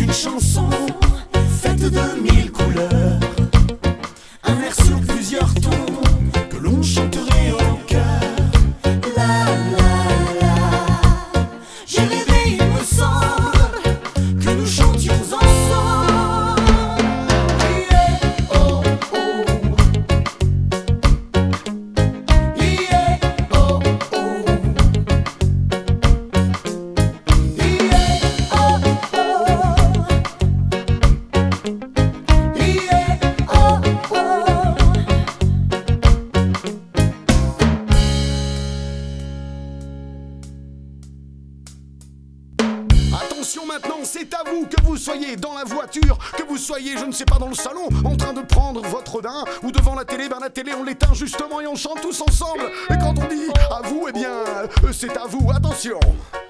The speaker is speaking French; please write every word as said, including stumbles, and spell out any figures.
Une chanson faite de mille couleurs, un air sur plusieurs tons que l'on chanterait au cœur. La la la, j'ai rêvé, il me semble, que nous chantions ensemble. Yeah, oh oh, yeah, oh oh, yeah, oh oh, yeah, oh oh. Attention maintenant, c'est à vous, que vous soyez dans la voiture, que vous soyez, je ne sais pas, dans le salon, en train de prendre votre dain, ou devant la télé, ben la télé on l'éteint justement et on chante tous ensemble. Et quand on dit à vous, eh bien, euh, c'est à vous, attention.